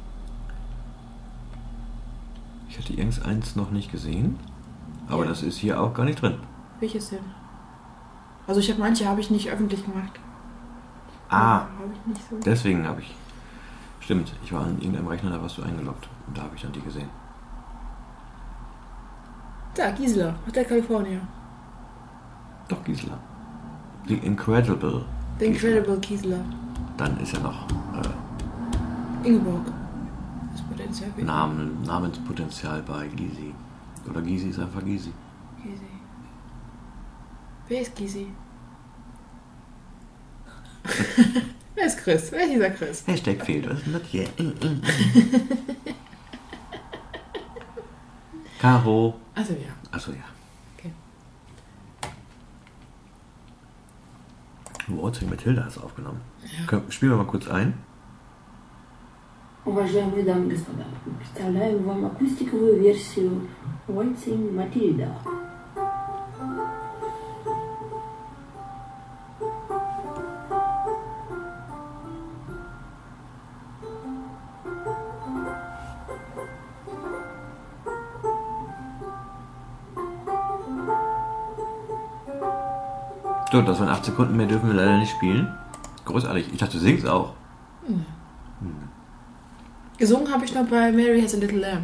Ich hatte irgendeins noch nicht gesehen. Aber Ja. das ist hier auch gar nicht drin. Welches denn? Also, manche habe ich nicht öffentlich gemacht. Ah, Habe ich nicht so. deswegen habe ich... Stimmt, ich war an irgendeinem Rechner, da warst du eingeloggt. Und da habe ich dann die gesehen. Da, Gisela, Hotel California. Doch, Gisela. The Incredible. The Incredible Gisela. Dann ist ja noch Ingeborg. Das Potenzial. Namenspotenzial bei Gysi. Oder Gysi ist einfach Gysi. Gysi. Wer ist Gysi? Wer ist Chris? Wer ist dieser Chris? Hashtag fehlt. Was ist denn das hier? Caro. Also ja. Achso, ja. Okay. Waltzing mit Hilda hast du aufgenommen. Ja. Spielen wir mal kurz ein. Уважаемые дамы и господа, представляю вам акустиковую версию Waltzing Matilda. So, das waren 8 Sekunden, mehr dürfen wir leider nicht spielen. Großartig. Ich dachte, du singst auch. Gesungen habe ich noch bei Mary Has a Little Lamb.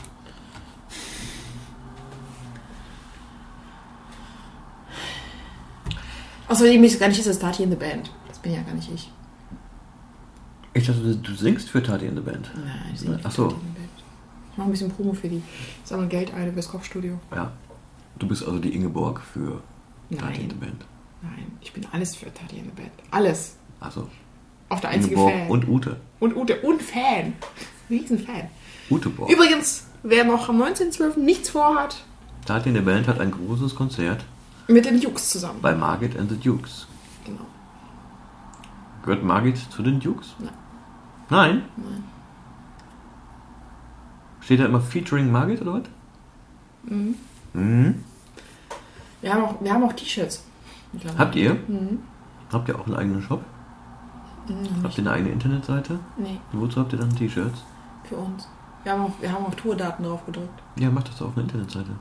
Außerdem ist gar nicht das Tati in the Band. Das bin ja gar nicht ich. Ich dachte, du singst für Tati in the Band. Nein, ich singe nicht Ach so. Tati in the Band. Ich mache ein bisschen Promo für die. Sammeln Geld ein fürs Kochstudio. Ja. Du bist also die Ingeborg für Tati in the Nein. Band. Nein, ich bin alles für Tati in the Band. Alles. Achso. Auch der einzige Ingeborg Fan. und Ute. Und Ute. Und Fan. Riesenfan. Uteborg. Übrigens, wer noch am 19.12. nichts vorhat, Tati in the Band hat ein großes Konzert mit den Jux zusammen. bei Margit and the Dukes. Genau. Gehört Margit zu den Dukes? Nein. Nein? Nein. Steht da immer featuring Margit oder was? Mhm. Mhm. Wir haben auch T-Shirts. mittlerweile. Habt ihr? Mhm. Habt ihr auch einen eigenen Shop? Mhm. Habt ihr eine eigene Internetseite? Nee, Wozu habt ihr dann T-Shirts? für uns. Wir haben auch Tourdaten drauf gedrückt. Ja, macht das doch auf einer Internetseite.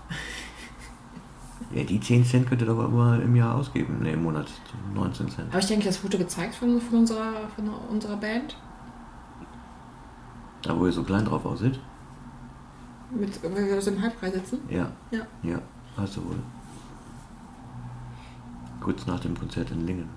Ja, die 10 Cent könnt ihr doch mal im Jahr ausgeben. Ne, im Monat 19 Cent. Habe ich dir eigentlich das Foto gezeigt von unserer Band? Da, wo ihr so klein drauf aussieht? Weil wir so im Halbkreis sitzen? Ja. Ja. Ja, hast du wohl. Kurz nach dem Konzert in Lingen.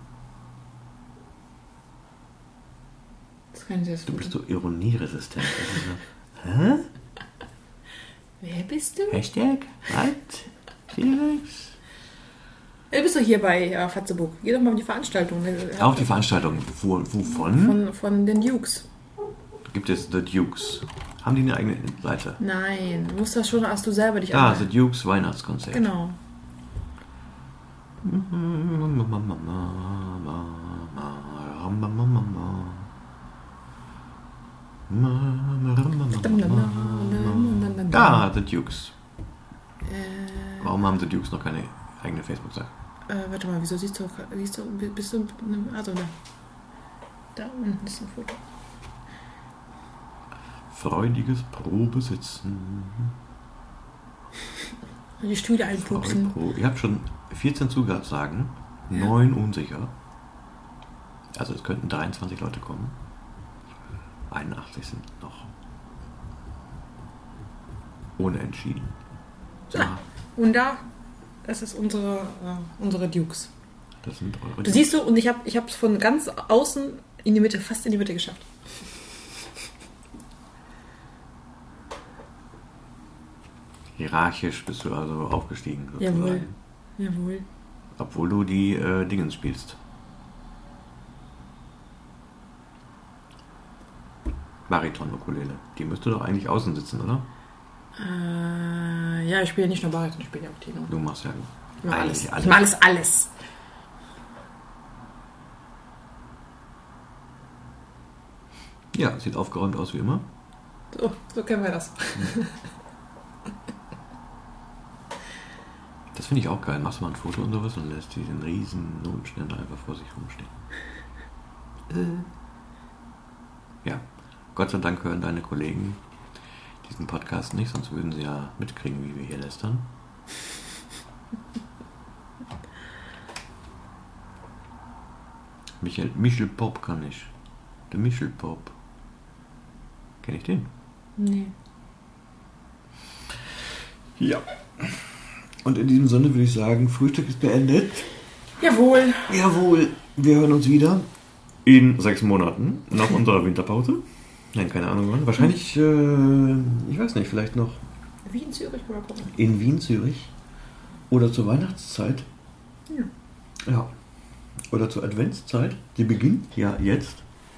Das kann ich das Du Foto. bist so ironieresistent. Das ist so, hä? Wer bist du? Hashtag? Was? Felix? Du bist doch hier bei Fatzeburg. Geh doch mal auf die Veranstaltung. Auf die Veranstaltung. Wovon? Von den Dukes. Gibt es The Dukes? Haben die eine eigene Seite? Nein, du musst das schon, als du selber dich Ah, The Dukes Weihnachtskonzert. Genau. Da, The Dukes. Warum haben The Dukes noch keine eigene Facebook-Seite? Warte mal, wieso bist du, also da unten ist ein Foto. Freudiges Probesitzen. Die Stühle einpupsen. Ihr habt schon 14 Zusagen, 9 unsicher. Also es könnten 23 Leute kommen. 81 sind noch unentschieden. Ja. Und da, das ist unsere Dukes. Das sind eure Du siehst so, und ich habe es von ganz außen in die Mitte, fast in die Mitte geschafft. Hierarchisch bist du also aufgestiegen. Sozusagen. Jawohl. Jawohl. Obwohl du die Dingens spielst. Bariton-Ukulele. Die müsste doch eigentlich außen sitzen, oder? Ja, ich spiele nicht nur Bariton, ich spiele ja auch Tenor. Du machst ja Ich mache alles. eigentlich Ich mache alles. Ja, sieht aufgeräumt aus wie immer. So kennen wir das. Das finde ich auch geil. Machst du mal ein Foto und sowas und lässt diesen riesen Notenständer einfach vor sich rumstehen. Ja, Gott sei Dank hören deine Kollegen diesen Podcast nicht, sonst würden sie ja mitkriegen, wie wir hier lästern. Michel Pop kann ich. Der Michel Pop. Kenn ich den? Nee. Ja. Und in diesem Sinne würde ich sagen, Frühstück ist beendet. Jawohl. Jawohl, wir hören uns wieder in 6 Monaten nach unserer Winterpause. Nein, keine Ahnung wann. Wahrscheinlich, ich weiß nicht, vielleicht noch Wien, Zürich, mal gucken. in Wien, Zürich. Oder zur Weihnachtszeit. Ja. Ja. Oder zur Adventszeit. Die beginnt ja jetzt.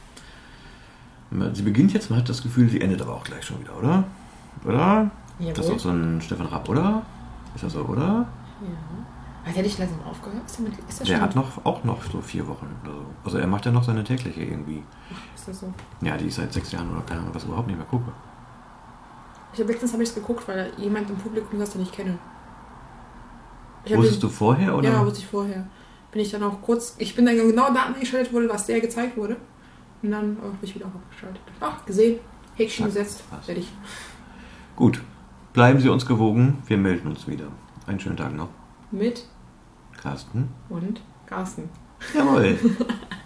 Sie beginnt jetzt, man hat das Gefühl, sie endet aber auch gleich schon wieder, oder? Oder? Jawohl. Das ist doch so ein Stefan Rapp, oder? Ist das so, oder? Ja. Hat er nicht langsam aufgehört? Ist das Der schon? hat auch noch so 4 Wochen oder so. Also er macht ja noch seine tägliche irgendwie. Ist das so? Ja, die ist seit 6 Jahren oder keine Ahnung, was überhaupt nicht mehr gucke. Letztens habe ich es geguckt, weil jemand im Publikum saß, den ich kenne. Wusstest du vorher, oder? Ja, wusste ich vorher. Bin ich dann auch kurz... Ich bin dann genau da eingeschaltet wurde, was der gezeigt wurde. Und dann habe ich wieder aufgeschaltet. Ach, gesehen. Häkchen gesetzt. Passt. Fertig. Gut. Bleiben Sie uns gewogen. Wir melden uns wieder. Einen schönen Tag noch. Mit Carsten. und Carsten. Jawohl.